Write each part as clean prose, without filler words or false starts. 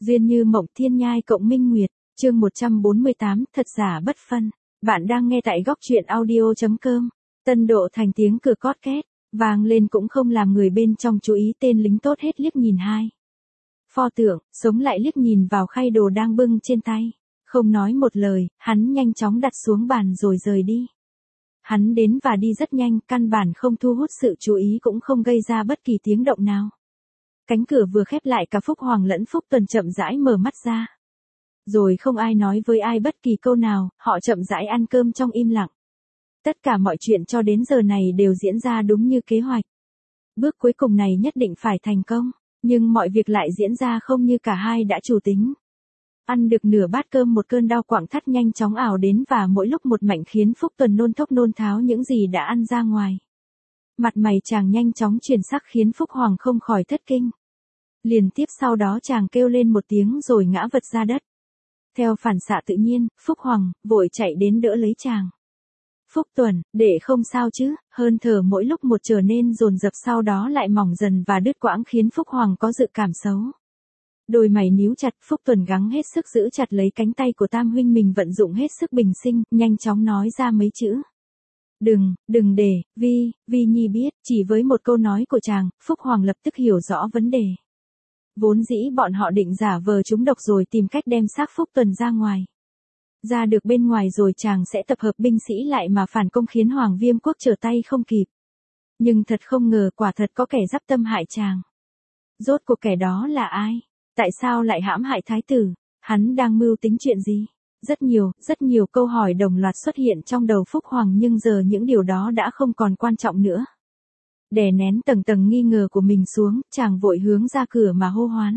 Duyên như mộng thiên nhai cộng minh nguyệt, chương 148, thật giả bất phân. Bạn đang nghe tại góc truyện audio.com. Tân độ thành tiếng cửa cót két, vang lên cũng không làm người bên trong chú ý, tên lính tốt hết liếc nhìn hai. Pho tượng, sống lại liếc nhìn vào khay đồ đang bưng trên tay. Không nói một lời, hắn nhanh chóng đặt xuống bàn rồi rời đi. Hắn đến và đi rất nhanh, căn bản không thu hút sự chú ý cũng không gây ra bất kỳ tiếng động nào. Cánh cửa vừa khép lại, cả Phúc Hoàng lẫn Phúc Tuần chậm rãi mở mắt ra. Rồi không ai nói với ai bất kỳ câu nào, họ chậm rãi ăn cơm trong im lặng. Tất cả mọi chuyện cho đến giờ này đều diễn ra đúng như kế hoạch. Bước cuối cùng này nhất định phải thành công, nhưng mọi việc lại diễn ra không như cả hai đã chủ tính. Ăn được nửa bát cơm, một cơn đau quặn thắt nhanh chóng ào đến và mỗi lúc một mạnh khiến Phúc Tuần nôn thốc nôn tháo những gì đã ăn ra ngoài. Mặt mày chàng nhanh chóng chuyển sắc khiến Phúc Hoàng không khỏi thất kinh. Liền tiếp sau đó chàng kêu lên một tiếng rồi ngã vật ra đất. Theo phản xạ tự nhiên, Phúc Hoàng vội chạy đến đỡ lấy chàng. Phúc Tuần, để không sao chứ, hơn thở mỗi lúc một trở nên dồn dập, sau đó lại mỏng dần và đứt quãng khiến Phúc Hoàng có dự cảm xấu. Đôi mày níu chặt, Phúc Tuần gắng hết sức giữ chặt lấy cánh tay của tam huynh mình, vận dụng hết sức bình sinh, nhanh chóng nói ra mấy chữ. Đừng để, Vi Nhi biết. Chỉ với một câu nói của chàng, Phúc Hoàng lập tức hiểu rõ vấn đề. Vốn dĩ bọn họ định giả vờ trúng độc rồi tìm cách đem xác Phúc Tuần ra ngoài. Ra được bên ngoài rồi chàng sẽ tập hợp binh sĩ lại mà phản công khiến Hoàng Viêm Quốc trở tay không kịp. Nhưng thật không ngờ, quả thật có kẻ dắp tâm hại chàng. Rốt cuộc kẻ đó là ai? Tại sao lại hãm hại thái tử? Hắn đang mưu tính chuyện gì? Rất nhiều câu hỏi đồng loạt xuất hiện trong đầu Phúc Hoàng, nhưng giờ những điều đó đã không còn quan trọng nữa. Đè nén tầng tầng nghi ngờ của mình xuống, chàng vội hướng ra cửa mà hô hoán.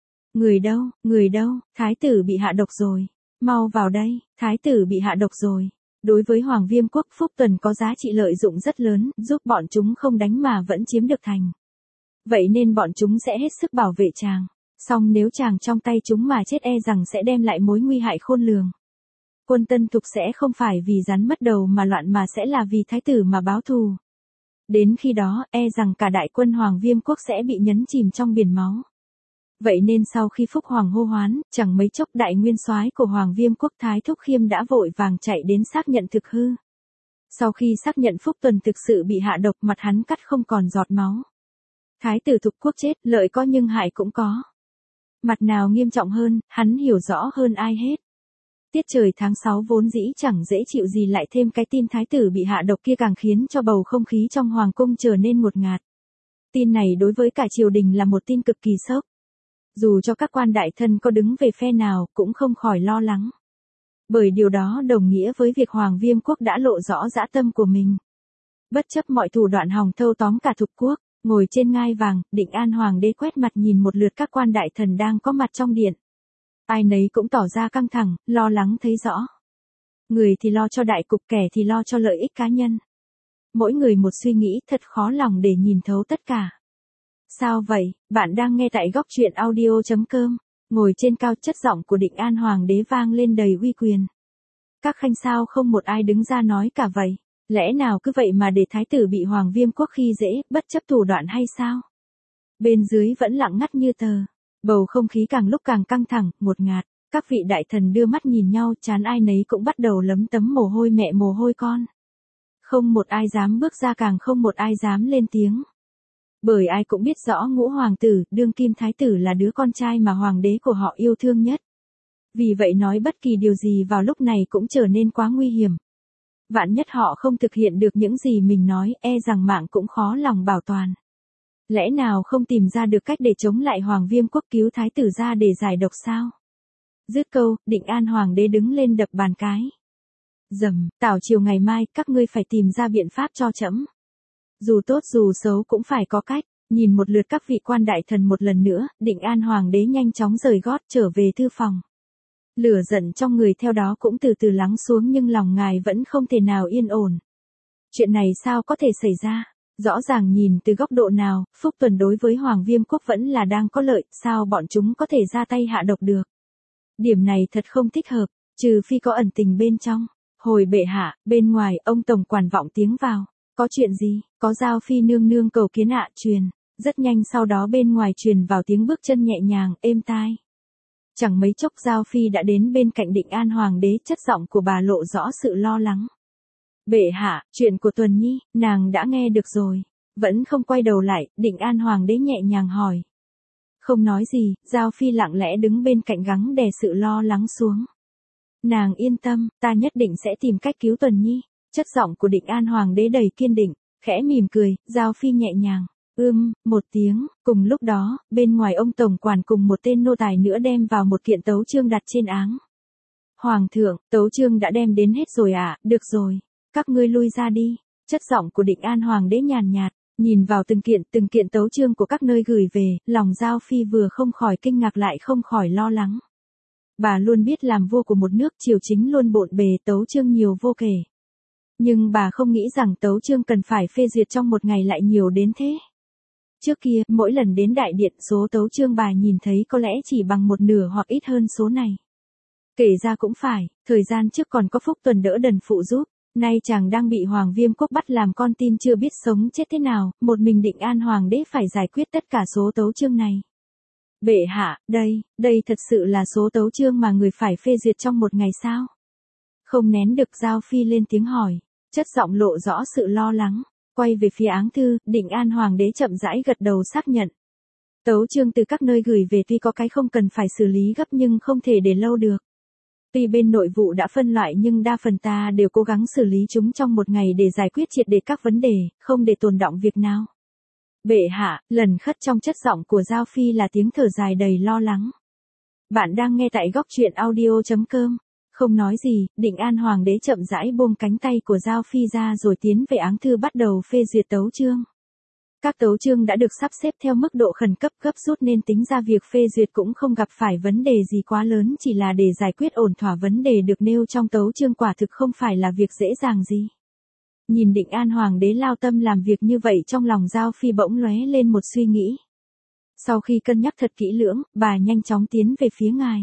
Người đâu, thái tử bị hạ độc rồi. Mau vào đây, thái tử bị hạ độc rồi. Đối với Hoàng Viêm Quốc, Phúc Tuần có giá trị lợi dụng rất lớn, giúp bọn chúng không đánh mà vẫn chiếm được thành. Vậy nên bọn chúng sẽ hết sức bảo vệ chàng. Song nếu chàng trong tay chúng mà chết, e rằng sẽ đem lại mối nguy hại khôn lường. Quân Tân Thục sẽ không phải vì rắn mất đầu mà loạn, mà sẽ là vì thái tử mà báo thù. Đến khi đó, e rằng cả đại quân Hoàng Viêm Quốc sẽ bị nhấn chìm trong biển máu. Vậy nên sau khi Phúc Hoàng hô hoán, chẳng mấy chốc đại nguyên soái của Hoàng Viêm Quốc Thái Thúc Khiêm đã vội vàng chạy đến xác nhận thực hư. Sau khi xác nhận Phúc Tuần thực sự bị hạ độc, mặt hắn cắt không còn giọt máu. Thái tử Thục Quốc chết, lợi có nhưng hại cũng có. Mặt nào nghiêm trọng hơn, hắn hiểu rõ hơn ai hết. Tiết trời tháng 6 vốn dĩ chẳng dễ chịu gì, lại thêm cái tin thái tử bị hạ độc kia càng khiến cho bầu không khí trong hoàng cung trở nên ngột ngạt. Tin này đối với cả triều đình là một tin cực kỳ sốc. Dù cho các quan đại thân có đứng về phe nào cũng không khỏi lo lắng. Bởi điều đó đồng nghĩa với việc Hoàng Viêm Quốc đã lộ rõ dã tâm của mình. Bất chấp mọi thủ đoạn hòng thâu tóm cả Thục Quốc, ngồi trên ngai vàng, Định An Hoàng đế quét mặt nhìn một lượt các quan đại thần đang có mặt trong điện. Ai nấy cũng tỏ ra căng thẳng, lo lắng thấy rõ. Người thì lo cho đại cục, kẻ thì lo cho lợi ích cá nhân. Mỗi người một suy nghĩ, thật khó lòng để nhìn thấu tất cả. Sao vậy? Bạn đang nghe tại góc truyện audio.com. Ngồi trên cao, chất giọng của Định An Hoàng đế vang lên đầy uy quyền. Các khanh sao không một ai đứng ra nói cả vậy? Lẽ nào cứ vậy mà để thái tử bị Hoàng Viêm Quốc khi dễ, bất chấp thủ đoạn hay sao? Bên dưới vẫn lặng ngắt như tờ. Bầu không khí càng lúc càng căng thẳng, ngột ngạt. Các vị đại thần đưa mắt nhìn nhau, trán ai nấy cũng bắt đầu lấm tấm mồ hôi mẹ mồ hôi con. Không một ai dám bước ra, càng không một ai dám lên tiếng. Bởi ai cũng biết rõ Ngũ hoàng tử, đương kim thái tử là đứa con trai mà hoàng đế của họ yêu thương nhất. Vì vậy nói bất kỳ điều gì vào lúc này cũng trở nên quá nguy hiểm. Vạn nhất họ không thực hiện được những gì mình nói, e rằng mạng cũng khó lòng bảo toàn. Lẽ nào không tìm ra được cách để chống lại Hoàng Viêm Quốc, cứu thái tử ra để giải độc sao? Dứt câu, Định An Hoàng đế đứng lên đập bàn cái. Dầm, tảo chiều ngày mai, các ngươi phải tìm ra biện pháp cho trẫm. Dù tốt dù xấu cũng phải có cách. Nhìn một lượt các vị quan đại thần một lần nữa, Định An Hoàng đế nhanh chóng rời gót trở về thư phòng. Lửa giận trong người theo đó cũng từ từ lắng xuống, nhưng lòng ngài vẫn không thể nào yên ổn. Chuyện này sao có thể xảy ra? Rõ ràng nhìn từ góc độ nào, Phúc Tuần đối với Hoàng Viêm Quốc vẫn là đang có lợi, sao bọn chúng có thể ra tay hạ độc được? Điểm này thật không thích hợp, trừ phi có ẩn tình bên trong. Hồi bệ hạ, bên ngoài, ông tổng quản vọng tiếng vào. Có chuyện gì? Có Giao Phi nương nương cầu kiến ạ. Truyền. Rất nhanh sau đó bên ngoài truyền vào tiếng bước chân nhẹ nhàng, êm tai. Chẳng mấy chốc Giao Phi đã đến bên cạnh Định An Hoàng đế, chất giọng của bà lộ rõ sự lo lắng. Bệ hạ, chuyện của Tuần Nhi, nàng đã nghe được rồi. Vẫn không quay đầu lại, Định An Hoàng đế nhẹ nhàng hỏi. Không nói gì, Giao Phi lặng lẽ đứng bên cạnh gắng đè sự lo lắng xuống. Nàng yên tâm, ta nhất định sẽ tìm cách cứu Tuần Nhi. Chất giọng của Định An Hoàng đế đầy kiên định, khẽ mỉm cười, Giao Phi nhẹ nhàng. Một tiếng, cùng lúc đó, bên ngoài ông tổng quản cùng một tên nô tài nữa đem vào một kiện tấu chương đặt trên áng. Hoàng thượng, tấu chương đã đem đến hết rồi ạ, được rồi, các ngươi lui ra đi. Chất giọng của Định An Hoàng đế nhàn nhạt, nhìn vào từng kiện tấu chương của các nơi gửi về, lòng Giao Phi vừa không khỏi kinh ngạc lại không khỏi lo lắng. Bà luôn biết làm vua của một nước triều chính luôn bộn bề, tấu chương nhiều vô kể. Nhưng bà không nghĩ rằng tấu chương cần phải phê duyệt trong một ngày lại nhiều đến thế. Trước kia, mỗi lần đến đại điện, số tấu chương bà nhìn thấy có lẽ chỉ bằng một nửa hoặc ít hơn số này. Kể ra cũng phải, thời gian trước còn có Phúc Tuần đỡ đần phụ giúp, nay chàng đang bị Hoàng Viêm Quốc bắt làm con tin chưa biết sống chết thế nào, một mình Định An Hoàng đế phải giải quyết tất cả số tấu chương này. Bệ hạ, đây thật sự là số tấu chương mà người phải phê duyệt trong một ngày sao? Không nén được, Giao Phi lên tiếng hỏi, chất giọng lộ rõ sự lo lắng. Quay về phía áng thư, Định An Hoàng đế chậm rãi gật đầu xác nhận. Tấu chương từ các nơi gửi về tuy có cái không cần phải xử lý gấp nhưng không thể để lâu được. Tuy bên nội vụ đã phân loại nhưng đa phần ta đều cố gắng xử lý chúng trong một ngày để giải quyết triệt để các vấn đề, không để tồn đọng việc nào. Bệ hạ, lần khất trong chất giọng của Giao Phi là tiếng thở dài đầy lo lắng. Bạn đang nghe tại góc truyện audio.com. Không nói gì, Định An Hoàng đế chậm rãi buông cánh tay của Giao Phi ra rồi tiến về áng thư bắt đầu phê duyệt tấu chương. Các tấu chương đã được sắp xếp theo mức độ khẩn cấp gấp rút nên tính ra việc phê duyệt cũng không gặp phải vấn đề gì quá lớn, chỉ là để giải quyết ổn thỏa vấn đề được nêu trong tấu chương quả thực không phải là việc dễ dàng gì. Nhìn Định An Hoàng đế lao tâm làm việc như vậy, trong lòng Giao Phi bỗng lóe lên một suy nghĩ. Sau khi cân nhắc thật kỹ lưỡng, bà nhanh chóng tiến về phía ngài.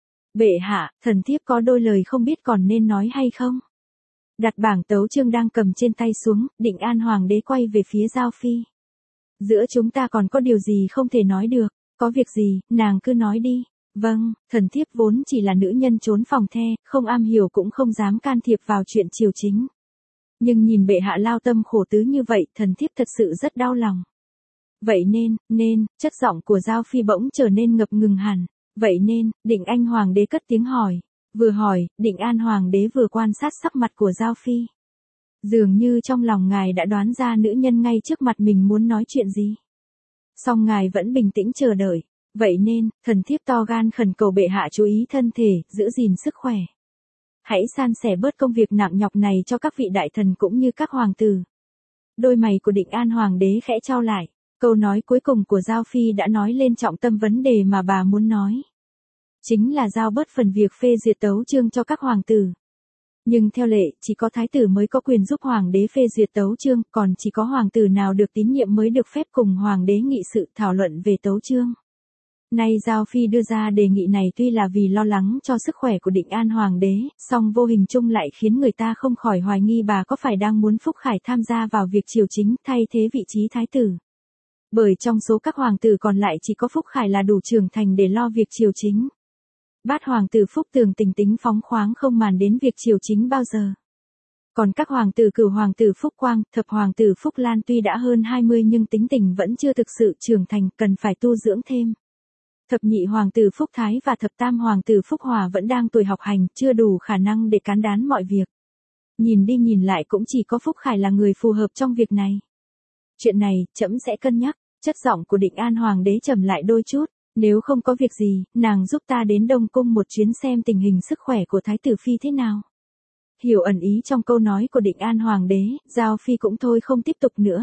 Bệ hạ, thần thiếp có đôi lời không biết còn nên nói hay không? Đặt bảng tấu chương đang cầm trên tay xuống, Định An Hoàng đế quay về phía Giao Phi. Giữa chúng ta còn có điều gì không thể nói được, có việc gì, nàng cứ nói đi. Vâng, thần thiếp vốn chỉ là nữ nhân trốn phòng the, không am hiểu cũng không dám can thiệp vào chuyện triều chính. Nhưng nhìn bệ hạ lao tâm khổ tứ như vậy, thần thiếp thật sự rất đau lòng. Vậy nên, chất giọng của Giao Phi bỗng trở nên ngập ngừng hẳn. Vậy nên, Định An Hoàng đế cất tiếng hỏi. Vừa hỏi, Định An Hoàng đế vừa quan sát sắc mặt của Giao Phi. Dường như trong lòng ngài đã đoán ra nữ nhân ngay trước mặt mình muốn nói chuyện gì. Song ngài vẫn bình tĩnh chờ đợi. Vậy nên, thần thiếp to gan khẩn cầu bệ hạ chú ý thân thể, giữ gìn sức khỏe. Hãy san sẻ bớt công việc nặng nhọc này cho các vị đại thần cũng như các hoàng tử. Đôi mày của Định An Hoàng đế khẽ chau lại. Câu nói cuối cùng của Giao Phi đã nói lên trọng tâm vấn đề mà bà muốn nói. Chính là giao bớt phần việc phê duyệt tấu chương cho các hoàng tử. Nhưng theo lệ, chỉ có thái tử mới có quyền giúp hoàng đế phê duyệt tấu chương, còn chỉ có hoàng tử nào được tín nhiệm mới được phép cùng hoàng đế nghị sự thảo luận về tấu chương. Nay Giao Phi đưa ra đề nghị này tuy là vì lo lắng cho sức khỏe của Định An Hoàng đế, song vô hình chung lại khiến người ta không khỏi hoài nghi bà có phải đang muốn Phúc Khải tham gia vào việc triều chính thay thế vị trí thái tử. Bởi trong số các hoàng tử còn lại chỉ có Phúc Khải là đủ trưởng thành để lo việc triều chính. Bát hoàng tử Phúc Tường tính tính phóng khoáng không màng đến việc triều chính bao giờ. Còn các hoàng tử Cửu hoàng tử Phúc Quang, thập hoàng tử Phúc Lan tuy đã hơn 20 nhưng tính tình vẫn chưa thực sự trưởng thành, cần phải tu dưỡng thêm. Thập nhị hoàng tử Phúc Thái và thập tam hoàng tử Phúc Hòa vẫn đang tuổi học hành, chưa đủ khả năng để cán đán mọi việc. Nhìn đi nhìn lại cũng chỉ có Phúc Khải là người phù hợp trong việc này. Chuyện này, trẫm sẽ cân nhắc. Chất giọng của Định An Hoàng đế trầm lại đôi chút. Nếu không có việc gì, nàng giúp ta đến Đông Cung một chuyến xem tình hình sức khỏe của Thái tử Phi thế nào. Hiểu ẩn ý trong câu nói của Định An Hoàng đế, Giao Phi cũng thôi không tiếp tục nữa.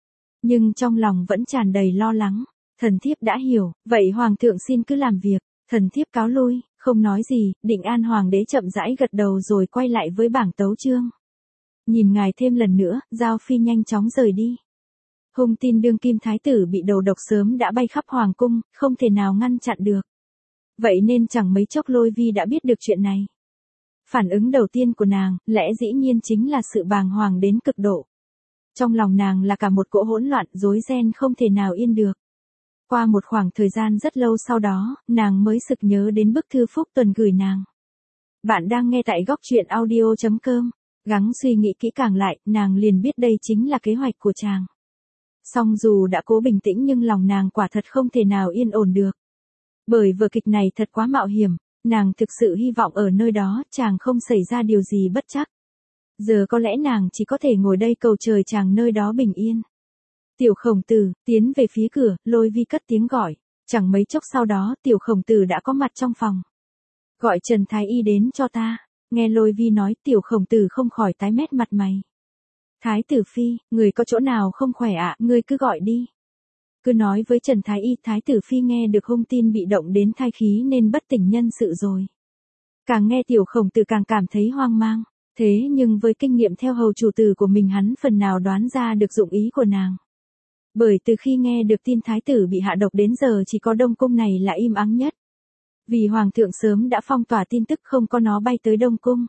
Nhưng trong lòng vẫn tràn đầy lo lắng. Thần thiếp đã hiểu, vậy Hoàng thượng xin cứ làm việc. Thần thiếp cáo lui, không nói gì, Định An Hoàng đế chậm rãi gật đầu rồi quay lại với bảng tấu chương. Nhìn ngài thêm lần nữa, Giao Phi nhanh chóng rời đi. Hung tin đương kim thái tử bị đầu độc sớm đã bay khắp hoàng cung, không thể nào ngăn chặn được. Vậy nên chẳng mấy chốc Lôi Vi đã biết được chuyện này. Phản ứng đầu tiên của nàng, lẽ dĩ nhiên chính là sự bàng hoàng đến cực độ. Trong lòng nàng là cả một cỗ hỗn loạn, rối ren không thể nào yên được. Qua một khoảng thời gian rất lâu sau đó, nàng mới sực nhớ đến bức thư Phúc Tuần gửi nàng. Bạn đang nghe tại góc truyện audio.com. Gắng suy nghĩ kỹ càng lại, nàng liền biết đây chính là kế hoạch của chàng. Song dù đã cố bình tĩnh nhưng lòng nàng quả thật không thể nào yên ổn được. Bởi vở kịch này thật quá mạo hiểm, nàng thực sự hy vọng ở nơi đó chàng không xảy ra điều gì bất trắc. Giờ có lẽ nàng chỉ có thể ngồi đây cầu trời chàng nơi đó bình yên. Tiểu Khổng Tử, tiến về phía cửa, Lôi Vi cất tiếng gọi. Chẳng mấy chốc sau đó Tiểu Khổng Tử đã có mặt trong phòng. Gọi Trần Thái Y đến cho ta. Nghe Lôi Vi nói Tiểu Khổng Tử không khỏi tái mét mặt mày. Thái tử phi, người có chỗ nào không khỏe ạ, ngươi cứ gọi đi. Cứ nói với Trần Thái Y, Thái tử phi nghe được hung tin bị động đến thai khí nên bất tỉnh nhân sự rồi. Càng nghe Tiểu Khổng Tử càng cảm thấy hoang mang. Thế nhưng với kinh nghiệm theo hầu chủ tử của mình hắn phần nào đoán ra được dụng ý của nàng. Bởi từ khi nghe được tin thái tử bị hạ độc đến giờ chỉ có Đông Cung này là im ắng nhất. Vì Hoàng thượng sớm đã phong tỏa tin tức không có nó bay tới Đông Cung.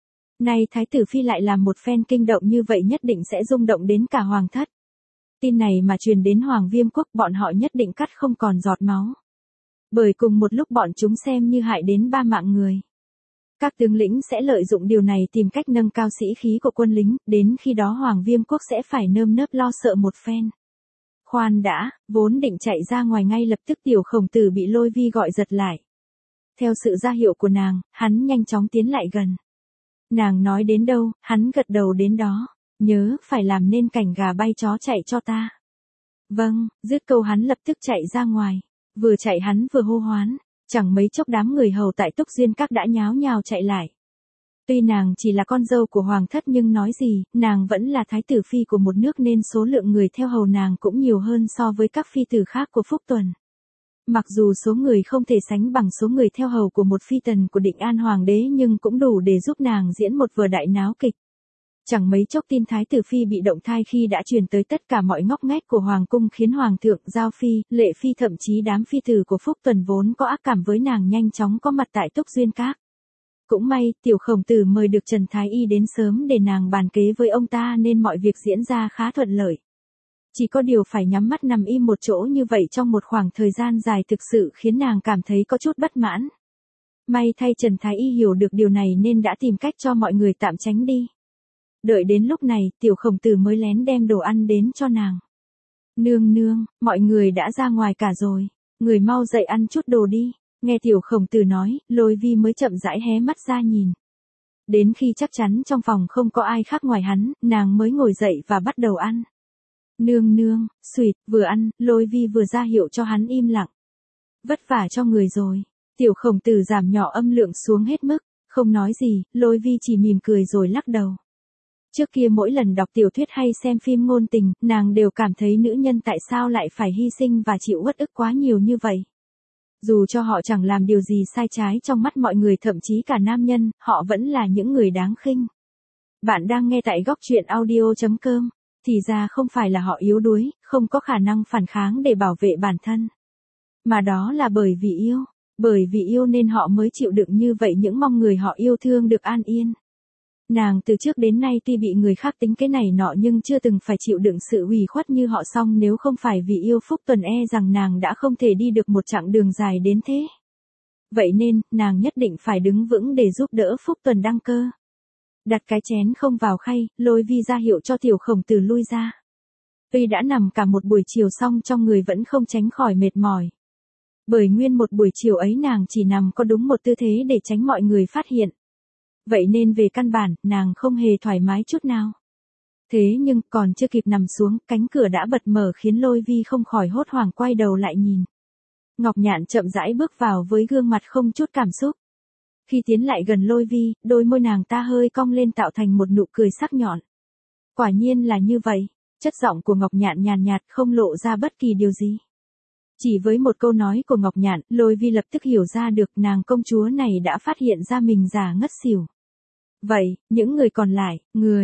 Nay thái tử phi lại làm một phen kinh động như vậy nhất định sẽ rung động đến cả Hoàng thất. Tin này mà truyền đến Hoàng Viêm Quốc bọn họ nhất định cắt không còn giọt máu. Bởi cùng một lúc bọn chúng xem như hại đến 3 mạng người. Các tướng lĩnh sẽ lợi dụng điều này tìm cách nâng cao sĩ khí của quân lính, đến khi đó Hoàng Viêm Quốc sẽ phải nơm nớp lo sợ một phen. Khoan đã, vốn định chạy ra ngoài ngay lập tức Tiểu Khổng Tử bị Lôi Vi gọi giật lại. Theo sự ra hiệu của nàng, hắn nhanh chóng tiến lại gần. Nàng nói đến đâu, hắn gật đầu đến đó. Nhớ, phải làm nên cảnh gà bay chó chạy cho ta. Vâng, dứt câu hắn lập tức chạy ra ngoài. Vừa chạy hắn vừa hô hoán. Chẳng mấy chốc đám người hầu tại Túc Duyên Các đã nháo nhào chạy lại. Tuy nàng chỉ là con dâu của Hoàng thất nhưng nói gì, nàng vẫn là thái tử phi của một nước nên số lượng người theo hầu nàng cũng nhiều hơn so với các phi tử khác của Phúc Tuần. Mặc dù số người không thể sánh bằng số người theo hầu của một phi tần của Định An Hoàng đế nhưng cũng đủ để giúp nàng diễn một vở đại náo kịch. Chẳng mấy chốc tin thái tử phi bị động thai khi đã truyền tới tất cả mọi ngóc ngách của Hoàng cung khiến Hoàng thượng, Giao Phi, Lệ Phi thậm chí đám phi tử của Phúc Tuần vốn có ác cảm với nàng nhanh chóng có mặt tại Túc Duyên Các. Cũng may, Tiểu Khổng Tử mời được Trần Thái Y đến sớm để nàng bàn kế với ông ta nên mọi việc diễn ra khá thuận lợi. Chỉ có điều phải nhắm mắt nằm im một chỗ như vậy trong một khoảng thời gian dài thực sự khiến nàng cảm thấy có chút bất mãn. May thay Trần Thái Y hiểu được điều này nên đã tìm cách cho mọi người tạm tránh đi. Đợi đến lúc này, Tiểu Khổng Tử mới lén đem đồ ăn đến cho nàng. Nương nương, mọi người đã ra ngoài cả rồi, người mau dậy ăn chút đồ đi. Nghe Tiểu Khổng Tử nói, Lôi Vi mới chậm rãi hé mắt ra nhìn. Đến khi chắc chắn trong phòng không có ai khác ngoài hắn, nàng mới ngồi dậy và bắt đầu ăn. Nương nương, xuỵt, vừa ăn, Lôi Vi vừa ra hiệu cho hắn im lặng. Vất vả cho người rồi. Tiểu Khổng Tử giảm nhỏ âm lượng xuống hết mức, không nói gì, Lôi Vi chỉ mỉm cười rồi lắc đầu. Trước kia mỗi lần đọc tiểu thuyết hay xem phim ngôn tình, nàng đều cảm thấy nữ nhân tại sao lại phải hy sinh và chịu uất ức quá nhiều như vậy. Dù cho họ chẳng làm điều gì sai trái trong mắt mọi người thậm chí cả nam nhân, họ vẫn là những người đáng khinh. Bạn đang nghe tại góc truyện audio.com. Thì ra không phải là họ yếu đuối, không có khả năng phản kháng để bảo vệ bản thân. Mà đó là bởi vì yêu. Bởi vì yêu nên họ mới chịu đựng như vậy những mong người họ yêu thương được an yên. Nàng từ trước đến nay tuy bị người khác tính cái này nọ nhưng chưa từng phải chịu đựng sự ủy khuất như họ, song nếu không phải vì yêu Phúc Tuần rằng nàng đã không thể đi được một chặng đường dài đến thế. Vậy nên, nàng nhất định phải đứng vững để giúp đỡ Phúc Tuần đăng cơ. Đặt cái chén không vào khay, Lôi Vi ra hiệu cho Tiểu Khổng Tử lui ra. Tuy đã nằm cả một buổi chiều song trong người vẫn không tránh khỏi mệt mỏi. Bởi nguyên một buổi chiều ấy nàng chỉ nằm có đúng một tư thế để tránh mọi người phát hiện. Vậy nên về căn bản, nàng không hề thoải mái chút nào. Thế nhưng, còn chưa kịp nằm xuống, cánh cửa đã bật mở khiến Lôi Vi không khỏi hốt hoảng quay đầu lại nhìn. Ngọc Nhạn chậm rãi bước vào với gương mặt không chút cảm xúc. Khi tiến lại gần Lôi Vi, đôi môi nàng ta hơi cong lên tạo thành một nụ cười sắc nhọn. Quả nhiên là như vậy, chất giọng của Ngọc Nhạn nhàn nhạt không lộ ra bất kỳ điều gì. Chỉ với một câu nói của Ngọc Nhạn, Lôi Vi lập tức hiểu ra được nàng công chúa này đã phát hiện ra mình già ngất xỉu. Vậy, những người còn lại,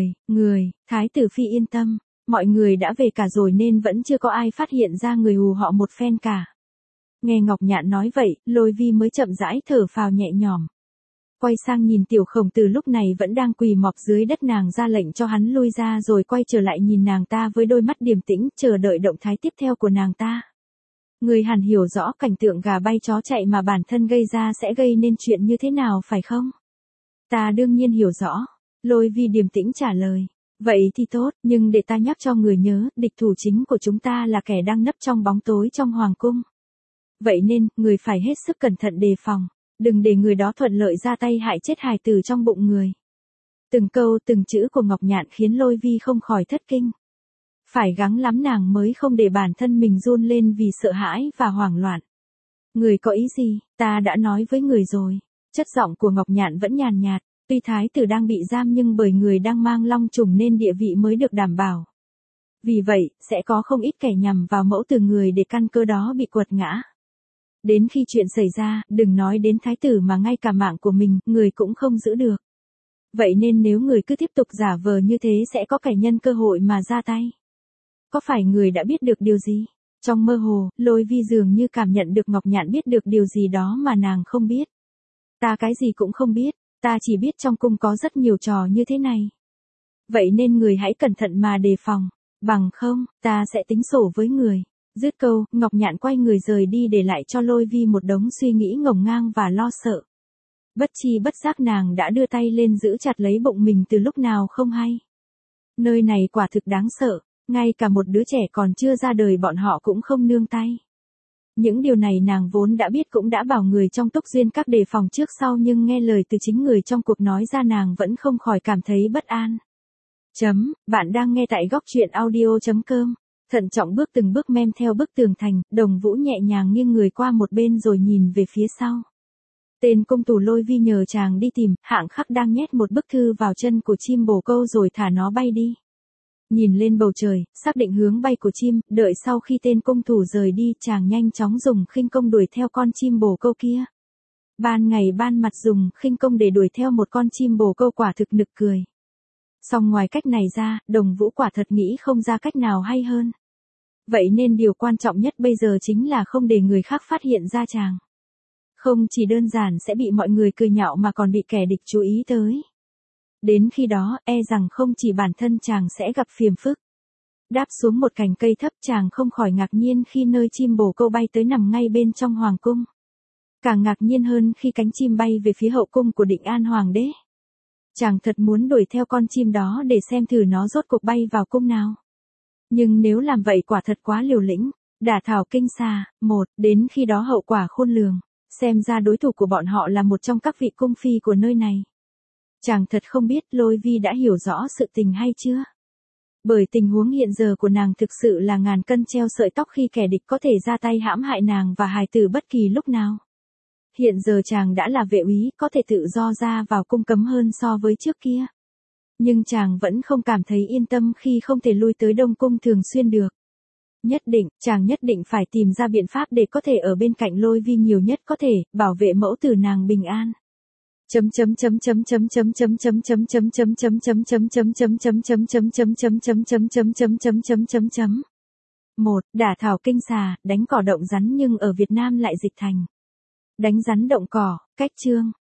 Thái tử phi yên tâm, mọi người đã về cả rồi nên vẫn chưa có ai phát hiện ra người hù họ một phen cả. Nghe Ngọc Nhạn nói vậy, Lôi Vi mới chậm rãi thở phào nhẹ nhõm. Quay sang nhìn Tiểu Khổng Tử lúc này vẫn đang quỳ mọp dưới đất, nàng ra lệnh cho hắn lui ra rồi quay trở lại nhìn nàng ta với đôi mắt điềm tĩnh chờ đợi động thái tiếp theo của nàng ta. Người hẳn hiểu rõ cảnh tượng gà bay chó chạy mà bản thân gây ra sẽ gây nên chuyện như thế nào phải không? Ta đương nhiên hiểu rõ. Lôi Vi điềm tĩnh trả lời. Vậy thì tốt, nhưng để ta nhắc cho người nhớ, địch thủ chính của chúng ta là kẻ đang nấp trong bóng tối trong hoàng cung. Vậy nên, người phải hết sức cẩn thận đề phòng, đừng để người đó thuận lợi ra tay hại chết hài tử trong bụng người. Từng câu từng chữ của Ngọc Nhạn khiến Lôi Vi không khỏi thất kinh. Phải gắng lắm nàng mới không để bản thân mình run lên vì sợ hãi và hoảng loạn. Người có ý gì, ta đã nói với người rồi. Chất giọng của Ngọc Nhạn vẫn nhàn nhạt, tuy thái tử đang bị giam nhưng bởi người đang mang long trùng nên địa vị mới được đảm bảo. Vì vậy, sẽ có không ít kẻ nhằm vào mẫu tử người để căn cơ đó bị quật ngã. Đến khi chuyện xảy ra, đừng nói đến thái tử mà ngay cả mạng của mình, người cũng không giữ được. Vậy nên nếu người cứ tiếp tục giả vờ như thế sẽ có kẻ nhân cơ hội mà ra tay. Có phải người đã biết được điều gì? Trong mơ hồ, Lôi Vi dường như cảm nhận được Ngọc Nhạn biết được điều gì đó mà nàng không biết. Ta cái gì cũng không biết, ta chỉ biết trong cung có rất nhiều trò như thế này. Vậy nên người hãy cẩn thận mà đề phòng, bằng không, ta sẽ tính sổ với người. Dứt câu, Ngọc Nhạn quay người rời đi để lại cho Lôi Vi một đống suy nghĩ ngổn ngang và lo sợ. Bất chi bất giác nàng đã đưa tay lên giữ chặt lấy bụng mình từ lúc nào không hay. Nơi này quả thực đáng sợ, ngay cả một đứa trẻ còn chưa ra đời bọn họ cũng không nương tay. Những điều này nàng vốn đã biết cũng đã bảo người trong Túc Duyên Các đề phòng trước sau nhưng nghe lời từ chính người trong cuộc nói ra nàng vẫn không khỏi cảm thấy bất an. Bạn đang nghe tại góc truyện audio.com. Thận trọng bước từng bước men theo bức tường thành, Đồng Vũ nhẹ nhàng nghiêng người qua một bên rồi nhìn về phía sau. Tên công tù Lôi Vi nhờ chàng đi tìm, Hạng Khắc đang nhét một bức thư vào chân của chim bồ câu rồi thả nó bay đi. Nhìn lên bầu trời, xác định hướng bay của chim, đợi sau khi tên công thủ rời đi, chàng nhanh chóng dùng khinh công đuổi theo con chim bồ câu kia. Ban ngày ban mặt dùng khinh công để đuổi theo một con chim bồ câu quả thực nực cười. Song ngoài cách này ra, Đồng Vũ quả thật nghĩ không ra cách nào hay hơn. Vậy nên điều quan trọng nhất bây giờ chính là không để người khác phát hiện ra chàng. Không chỉ đơn giản sẽ bị mọi người cười nhạo mà còn bị kẻ địch chú ý tới. Đến khi đó, e rằng không chỉ bản thân chàng sẽ gặp phiền phức. Đáp xuống một cành cây thấp chàng không khỏi ngạc nhiên khi nơi chim bồ câu bay tới nằm ngay bên trong hoàng cung. Càng ngạc nhiên hơn khi cánh chim bay về phía hậu cung của Định An Hoàng đế. Chàng thật muốn đuổi theo con chim đó để xem thử nó rốt cuộc bay vào cung nào. Nhưng nếu làm vậy quả thật quá liều lĩnh, đả thảo kinh xà, đến khi đó hậu quả khôn lường, xem ra đối thủ của bọn họ là một trong các vị cung phi của nơi này. Chàng thật không biết Lôi Vi đã hiểu rõ sự tình hay chưa. Bởi tình huống hiện giờ của nàng thực sự là ngàn cân treo sợi tóc khi kẻ địch có thể ra tay hãm hại nàng và hài tử bất kỳ lúc nào. Hiện giờ chàng đã là vệ úy, có thể tự do ra vào cung cấm hơn so với trước kia. Nhưng chàng vẫn không cảm thấy yên tâm khi không thể lui tới Đông Cung thường xuyên được. Chàng nhất định phải tìm ra biện pháp để có thể ở bên cạnh Lôi Vi nhiều nhất có thể, bảo vệ mẫu tử nàng bình an. Đả thảo kinh xà, đánh cỏ động rắn nhưng ở Việt Nam lại dịch thành đánh rắn động cỏ, cách chương.